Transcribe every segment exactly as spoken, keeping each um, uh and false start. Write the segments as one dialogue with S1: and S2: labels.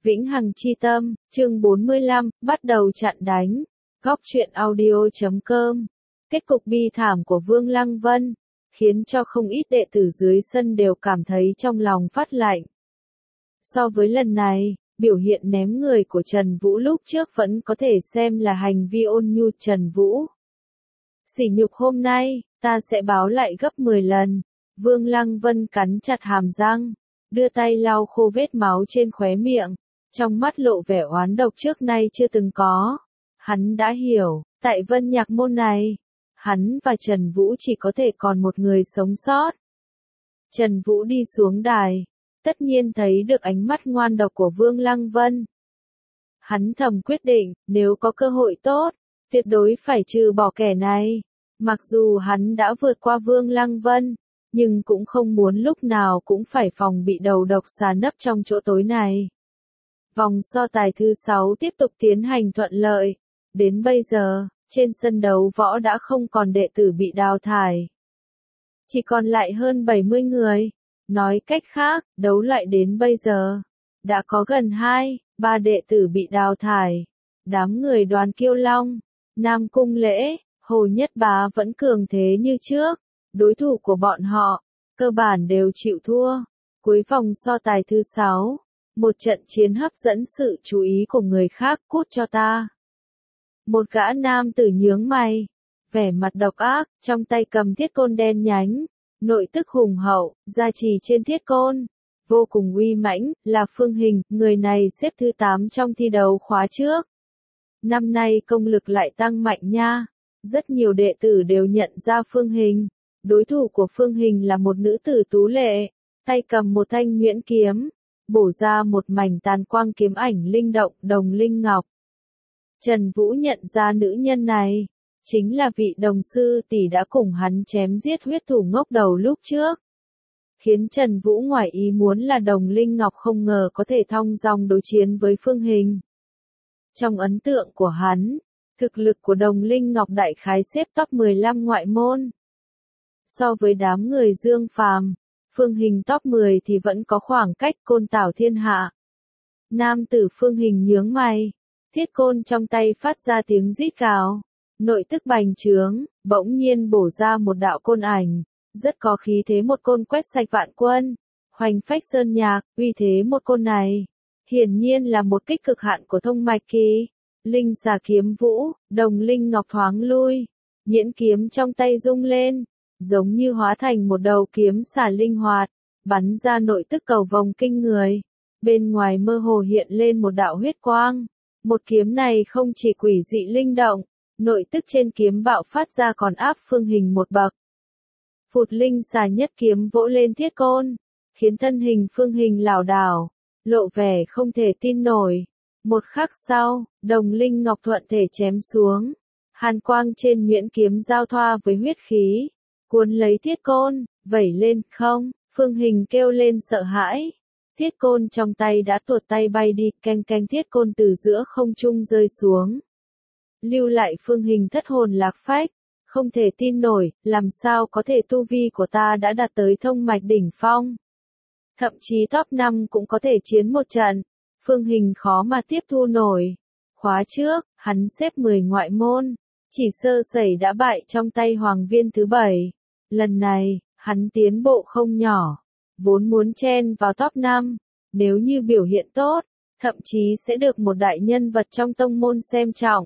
S1: Vĩnh Hằng Chi Tâm, chương bốn mươi lăm, bắt đầu chặn đánh. Góc truyện audio chấm com. Kết cục bi thảm của Vương Lăng Vân, khiến cho không ít đệ tử dưới sân đều cảm thấy trong lòng phát lạnh. So với lần này, biểu hiện ném người của Trần Vũ lúc trước vẫn có thể xem là hành vi ôn nhu Trần Vũ. Sỉ nhục hôm nay, ta sẽ báo lại gấp mười lần. Vương Lăng Vân cắn chặt hàm răng, đưa tay lau khô vết máu trên khóe miệng, trong mắt lộ vẻ oán độc trước nay chưa từng có. Hắn đã hiểu, tại Vân Nhạc Môn này, hắn và Trần Vũ chỉ có thể còn một người sống sót. Trần Vũ đi xuống đài, tất nhiên thấy được ánh mắt ngoan độc của Vương Lăng Vân. Hắn thầm quyết định, nếu có cơ hội tốt, tuyệt đối phải trừ bỏ kẻ này. Mặc dù hắn đã vượt qua Vương Lăng Vân, nhưng cũng không muốn lúc nào cũng phải phòng bị đầu độc xà nấp trong chỗ tối này. Vòng so tài thứ sáu tiếp tục tiến hành thuận lợi. Đến bây giờ, trên sân đấu võ đã không còn đệ tử bị đào thải. Chỉ còn lại hơn bảy mươi người. Nói cách khác, đấu lại đến bây giờ, đã có gần hai, ba đệ tử bị đào thải. Đám người Đoàn Kiêu Long, Nam Cung Lễ, Hồ Nhất Bá vẫn cường thế như trước. Đối thủ của bọn họ, cơ bản đều chịu thua. Cuối vòng so tài thứ sáu, một trận chiến hấp dẫn sự chú ý của người khác, cút cho ta. Một gã nam tử nhướng mày, vẻ mặt độc ác, trong tay cầm thiết côn đen nhánh, nội tức hùng hậu, gia trì trên thiết côn, vô cùng uy mãnh, là Phương Hình, người này xếp thứ tám trong thi đấu khóa trước. Năm nay công lực lại tăng mạnh nha, rất nhiều đệ tử đều nhận ra Phương Hình. Đối thủ của Phương Hình là một nữ tử tú lệ, tay cầm một thanh nhuyễn kiếm, bổ ra một mảnh tàn quang kiếm ảnh linh động, Đồng Linh Ngọc. Trần Vũ nhận ra nữ nhân này, chính là vị đồng sư tỷ đã cùng hắn chém giết huyết thủ ngốc đầu lúc trước. Khiến Trần Vũ ngoài ý muốn là Đồng Linh Ngọc không ngờ có thể thong dong đối chiến với Phương Hình. Trong ấn tượng của hắn, thực lực của Đồng Linh Ngọc đại khái xếp top mười lăm ngoại môn. So với đám người Dương Phàm, Phương Hình top mười thì vẫn có khoảng cách côn tảo thiên hạ. Nam tử Phương Hình nhướng mày, thiết côn trong tay phát ra tiếng rít gào, nội tức bành trướng, bỗng nhiên bổ ra một đạo côn ảnh, rất có khí thế một côn quét sạch vạn quân, hoành phách sơn nhạc, uy thế một côn này, hiển nhiên là một kích cực hạn của thông mạch kỳ. Linh xà kiếm vũ, Đồng Linh Ngọc thoáng lui, nhuyễn kiếm trong tay rung lên, giống như hóa thành một đầu kiếm xà linh hoạt, bắn ra nội tức cầu vồng kinh người. Bên ngoài mơ hồ hiện lên một đạo huyết quang. Một kiếm này không chỉ quỷ dị linh động, nội tức trên kiếm bạo phát ra còn áp Phương Hình một bậc. Phụt linh xà nhất kiếm vỗ lên thiết côn, khiến thân hình Phương Hình lảo đảo, lộ vẻ không thể tin nổi. Một khắc sau, Đồng Linh Ngọc thuận thể chém xuống, hàn quang trên nhuyễn kiếm giao thoa với huyết khí, cuốn lấy thiết côn, vẩy lên không. Phương Hình kêu lên sợ hãi. Thiết côn trong tay đã tuột tay bay đi, canh canh thiết côn từ giữa không trung rơi xuống. Lưu lại Phương Hình thất hồn lạc phách, không thể tin nổi, làm sao có thể tu vi của ta đã đạt tới thông mạch đỉnh phong. Thậm chí top năm cũng có thể chiến một trận, Phương Hình khó mà tiếp thu nổi. Khóa trước, hắn xếp mười ngoại môn, chỉ sơ sẩy đã bại trong tay Hoàng Viên thứ bảy. Lần này, hắn tiến bộ không nhỏ. Vốn muốn chen vào top năm, nếu như biểu hiện tốt, thậm chí sẽ được một đại nhân vật trong tông môn xem trọng.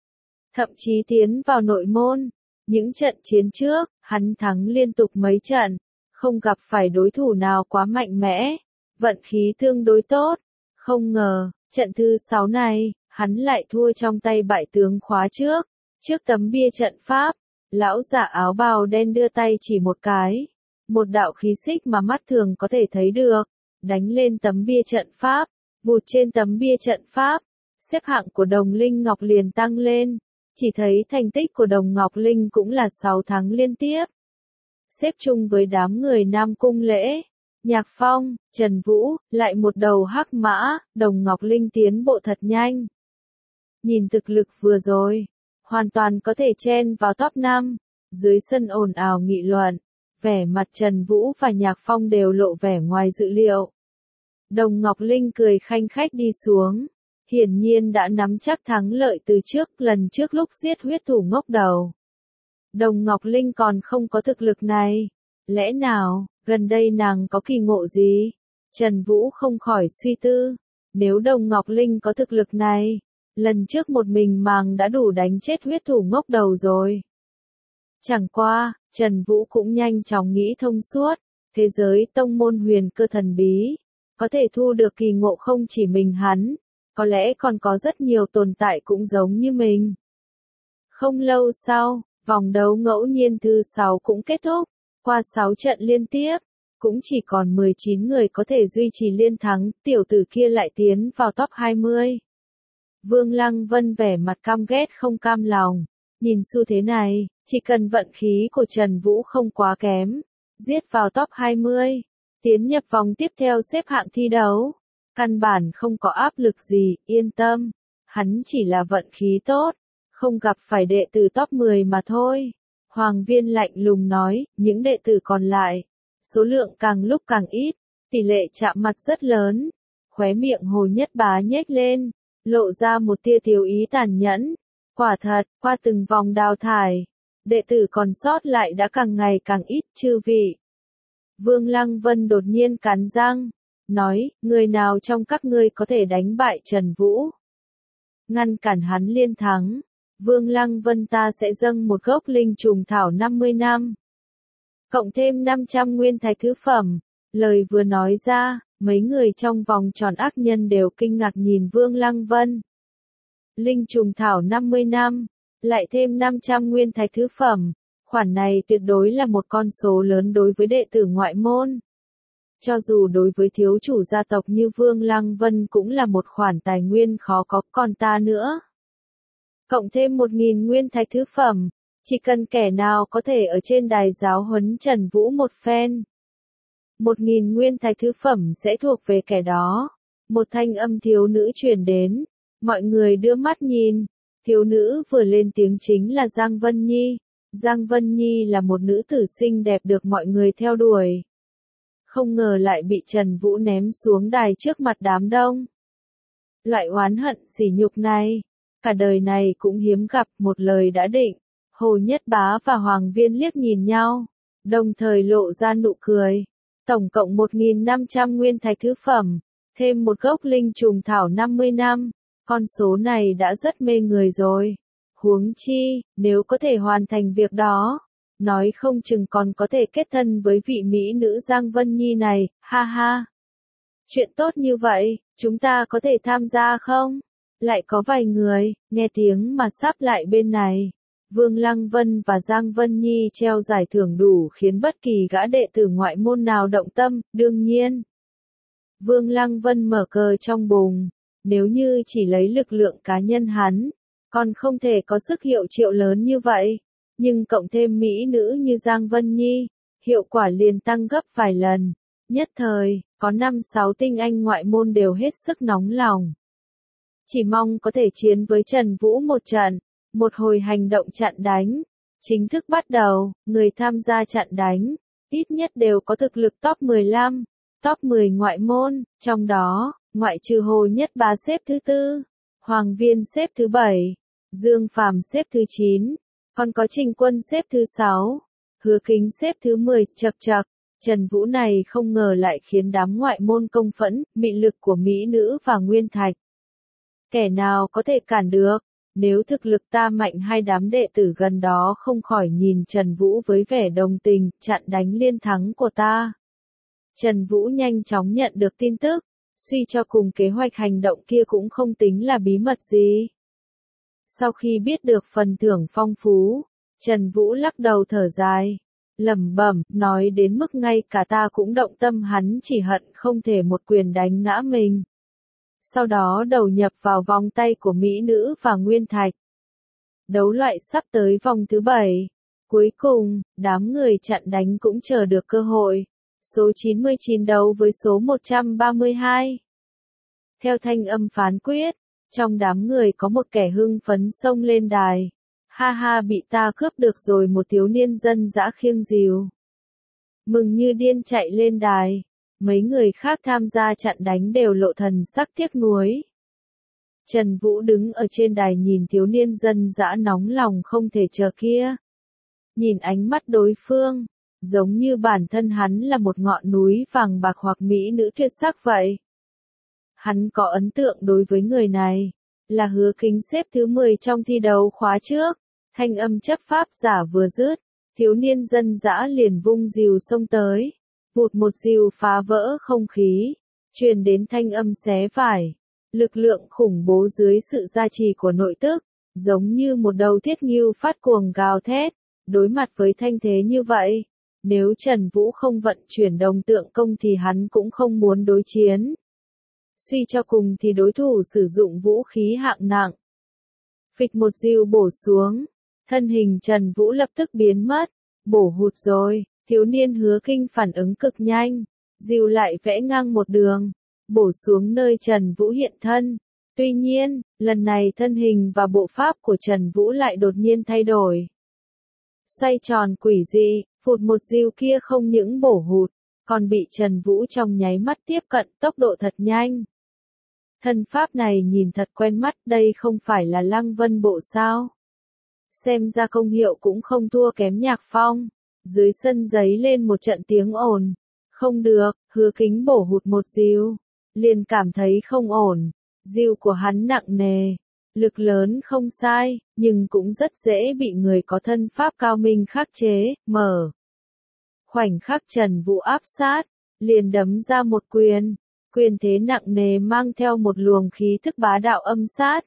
S1: Thậm chí tiến vào nội môn, những trận chiến trước, hắn thắng liên tục mấy trận, không gặp phải đối thủ nào quá mạnh mẽ, vận khí tương đối tốt. Không ngờ, trận thứ sáu này, hắn lại thua trong tay bại tướng khóa trước, trước tấm bia trận pháp, lão giả áo bào đen đưa tay chỉ một cái. Một đạo khí xích mà mắt thường có thể thấy được, đánh lên tấm bia trận pháp, vụt trên tấm bia trận pháp, xếp hạng của Đồng Linh Ngọc liền tăng lên, chỉ thấy thành tích của Đồng Ngọc Linh cũng là sáu tháng liên tiếp. Xếp chung với đám người Nam Cung Lễ, Nhạc Phong, Trần Vũ, lại một đầu hắc mã, Đồng Ngọc Linh tiến bộ thật nhanh. Nhìn thực lực vừa rồi, hoàn toàn có thể chen vào top năm, dưới sân ồn ào nghị luận. Vẻ mặt Trần Vũ và Nhạc Phong đều lộ vẻ ngoài dự liệu. Đồng Ngọc Linh cười khanh khách đi xuống. Hiển nhiên đã nắm chắc thắng lợi từ trước, lần trước lúc giết huyết thủ ngốc đầu. Đồng Ngọc Linh còn không có thực lực này. Lẽ nào, gần đây nàng có kỳ ngộ gì? Trần Vũ không khỏi suy tư. Nếu Đồng Ngọc Linh có thực lực này, lần trước một mình màng đã đủ đánh chết huyết thủ ngốc đầu rồi. Chẳng qua, Trần Vũ cũng nhanh chóng nghĩ thông suốt. Thế giới tông môn huyền cơ thần bí, có thể thu được kỳ ngộ không chỉ mình hắn, có lẽ còn có rất nhiều tồn tại cũng giống như mình. Không lâu sau, vòng đấu ngẫu nhiên thứ sáu cũng kết thúc. Qua sáu trận liên tiếp, cũng chỉ còn mười chín người có thể duy trì liên thắng, tiểu tử kia lại tiến vào top hai mươi. Vương Lăng Vân vẻ mặt căm ghét không cam lòng. Nhìn xu thế này, chỉ cần vận khí của Trần Vũ không quá kém, giết vào top hai mươi, tiến nhập vòng tiếp theo xếp hạng thi đấu. Căn bản không có áp lực gì, yên tâm. Hắn chỉ là vận khí tốt, không gặp phải đệ tử top mười mà thôi. Hoàng Viên lạnh lùng nói, những đệ tử còn lại, số lượng càng lúc càng ít, tỷ lệ chạm mặt rất lớn. Khóe miệng Hồ Nhất Bá nhếch lên, lộ ra một tia tiêu ý tàn nhẫn. Quả thật, qua từng vòng đào thải, đệ tử còn sót lại đã càng ngày càng ít, chư vị. Vương Lăng Vân đột nhiên cắn răng, nói, người nào trong các ngươi có thể đánh bại Trần Vũ? Ngăn cản hắn liên thắng, Vương Lăng Vân ta sẽ dâng một gốc linh trùng thảo năm mươi năm. Cộng thêm năm trăm nguyên thạch thứ phẩm. Lời vừa nói ra, mấy người trong vòng tròn ác nhân đều kinh ngạc nhìn Vương Lăng Vân. Linh trùng thảo năm mươi năm, lại thêm năm trăm nguyên thạch thứ phẩm, khoản này tuyệt đối là một con số lớn đối với đệ tử ngoại môn. Cho dù đối với thiếu chủ gia tộc như Vương Lăng Vân cũng là một khoản tài nguyên khó có, còn ta nữa. Cộng thêm một nghìn nguyên thạch thứ phẩm, chỉ cần kẻ nào có thể ở trên đài giáo huấn Trần Vũ một phen. Một nghìn nguyên thạch thứ phẩm sẽ thuộc về kẻ đó. Một thanh âm thiếu nữ truyền đến. Mọi người đưa mắt nhìn. Thiếu nữ vừa lên tiếng chính là Giang Vân Nhi. Giang Vân Nhi là một nữ tử xinh đẹp được mọi người theo đuổi. Không ngờ lại bị Trần Vũ ném xuống đài trước mặt đám đông. Loại oán hận sỉ nhục này, cả đời này cũng hiếm gặp, một lời đã định. Hồ Nhất Bá và Hoàng Viên liếc nhìn nhau, đồng thời lộ ra nụ cười. Tổng cộng một nghìn năm trăm nguyên thạch thứ phẩm, thêm một gốc linh trùng thảo năm mươi năm, con số này đã rất mê người rồi. Huống chi, nếu có thể hoàn thành việc đó, nói không chừng còn có thể kết thân với vị mỹ nữ Giang Vân Nhi này, ha ha. Chuyện tốt như vậy, chúng ta có thể tham gia không? Lại có vài người, nghe tiếng mà sắp lại bên này. Vương Lăng Vân và Giang Vân Nhi treo giải thưởng đủ khiến bất kỳ gã đệ tử ngoại môn nào động tâm, đương nhiên. Vương Lăng Vân mở cờ trong bùng, nếu như chỉ lấy lực lượng cá nhân hắn, còn không thể có sức hiệu triệu lớn như vậy, nhưng cộng thêm mỹ nữ như Giang Vân Nhi, hiệu quả liền tăng gấp vài lần. Nhất thời, có năm sáu tinh anh ngoại môn đều hết sức nóng lòng. Chỉ mong có thể chiến với Trần Vũ một trận. Một hồi hành động chặn đánh, chính thức bắt đầu, người tham gia chặn đánh, ít nhất đều có thực lực top mười lăm, top mười ngoại môn, trong đó, ngoại trừ Hồ Nhất Bá xếp thứ tư, Hoàng Viên xếp thứ bảy, Dương Phàm xếp thứ chín, còn có Trình Quân xếp thứ sáu, Hứa Kính xếp thứ mười, chậc chậc, Trần Vũ này không ngờ lại khiến đám ngoại môn công phẫn, mị lực của mỹ nữ và nguyên thạch. Kẻ nào có thể cản được? Nếu thực lực ta mạnh hai đám đệ tử gần đó không khỏi nhìn Trần Vũ với vẻ đồng tình, chặn đánh liên thắng của ta. Trần Vũ nhanh chóng nhận được tin tức, suy cho cùng kế hoạch hành động kia cũng không tính là bí mật gì. Sau khi biết được phần thưởng phong phú, Trần Vũ lắc đầu thở dài, lẩm bẩm, nói đến mức ngay cả ta cũng động tâm, hắn chỉ hận không thể một quyền đánh ngã mình. Sau đó đầu nhập vào vòng tay của mỹ nữ và nguyên thạch. Đấu loại sắp tới vòng thứ bảy. Cuối cùng, đám người chặn đánh cũng chờ được cơ hội. Số chín mươi chín đấu với số một trăm ba mươi hai. Theo thanh âm phán quyết, trong đám người có một kẻ hưng phấn xông lên đài. Ha ha, bị ta cướp được rồi, một thiếu niên dân dã khiêng dìu. Mừng như điên chạy lên đài. Mấy người khác tham gia chặn đánh đều lộ thần sắc tiếc nuối. Trần Vũ đứng ở trên đài nhìn thiếu niên dân dã nóng lòng không thể chờ kia. Nhìn ánh mắt đối phương, giống như bản thân hắn là một ngọn núi vàng bạc hoặc mỹ nữ tuyệt sắc vậy. Hắn có ấn tượng đối với người này, là Hứa Kính xếp thứ mười trong thi đấu khóa trước. Thanh âm chấp pháp giả vừa dứt, thiếu niên dân dã liền vung rìu xông tới, vụt một rìu phá vỡ không khí, truyền đến thanh âm xé vải. Lực lượng khủng bố dưới sự gia trì của nội tức, giống như một đầu thiết ngưu phát cuồng gào thét. Đối mặt với thanh thế như vậy, nếu Trần Vũ không vận chuyển đồng tượng công thì hắn cũng không muốn đối chiến. Suy cho cùng thì đối thủ sử dụng vũ khí hạng nặng. Phịch một rìu bổ xuống, thân hình Trần Vũ lập tức biến mất, bổ hụt rồi, thiếu niên Hứa Kinh phản ứng cực nhanh, rìu lại vẽ ngang một đường, bổ xuống nơi Trần Vũ hiện thân. Tuy nhiên, lần này thân hình và bộ pháp của Trần Vũ lại đột nhiên thay đổi. Xoay tròn quỷ dị, phụt một rìu kia không những bổ hụt, còn bị Trần Vũ trong nháy mắt tiếp cận, tốc độ thật nhanh. Thân pháp này nhìn thật quen mắt, đây không phải là Lăng Vân bộ sao? Xem ra công hiệu cũng không thua kém Nhạc Phong. Dưới sân giấy lên một trận tiếng ồn. Không được, Hứa Kính bổ hụt một rìu, liền cảm thấy không ổn. Rìu của hắn nặng nề, lực lớn không sai, nhưng cũng rất dễ bị người có thân pháp cao minh khắc chế, mở. Khoảnh khắc Trần Vũ áp sát, liền đấm ra một quyền, quyền thế nặng nề mang theo một luồng khí thức bá đạo âm sát.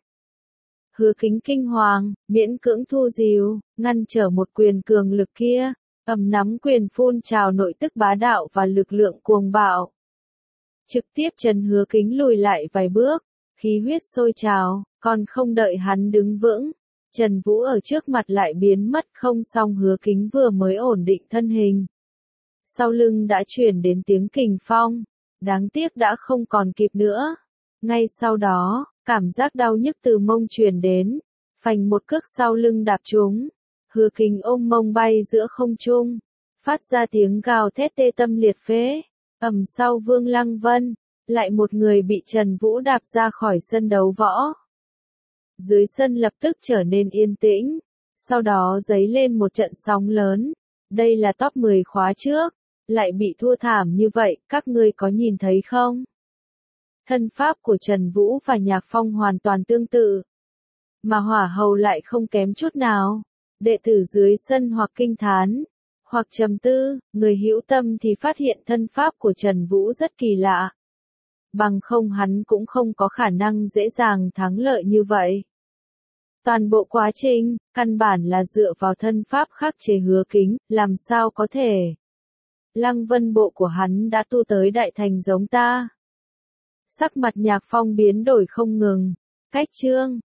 S1: Hứa Kính kinh hoàng, miễn cưỡng thu rìu, ngăn trở một quyền cường lực kia, ầm nắm quyền phun trào nội tức bá đạo và lực lượng cuồng bạo. Trực tiếp chân Hứa Kính lùi lại vài bước, khí huyết sôi trào, còn không đợi hắn đứng vững, Trần Vũ ở trước mặt lại biến mất không xong. Hứa Kính vừa mới ổn định thân hình, sau lưng đã truyền đến tiếng kình phong, đáng tiếc đã không còn kịp nữa. Ngay sau đó, cảm giác đau nhức từ mông truyền đến, phành một cước sau lưng đạp trúng, Hứa Kính ôm mông bay giữa không trung, phát ra tiếng gào thét tê tâm liệt phế. Ầm sau Vương Lăng Vân, lại một người bị Trần Vũ đạp ra khỏi sân đấu võ. Dưới sân lập tức trở nên yên tĩnh, sau đó dấy lên một trận sóng lớn. Đây là top mười khóa trước, lại bị thua thảm như vậy, các ngươi có nhìn thấy không? Thân pháp của Trần Vũ và Nhạc Phong hoàn toàn tương tự, mà Hỏa Hầu lại không kém chút nào. Đệ tử dưới sân hoặc kinh thán, hoặc trầm tư, người hữu tâm thì phát hiện thân pháp của Trần Vũ rất kỳ lạ. Bằng không hắn cũng không có khả năng dễ dàng thắng lợi như vậy. Toàn bộ quá trình, căn bản là dựa vào thân pháp khắc chế Hứa Kính, làm sao có thể. Lăng Vân bộ của hắn đã tu tới đại thành giống ta. Sắc mặt Nhạc Phong biến đổi không ngừng. Cách chương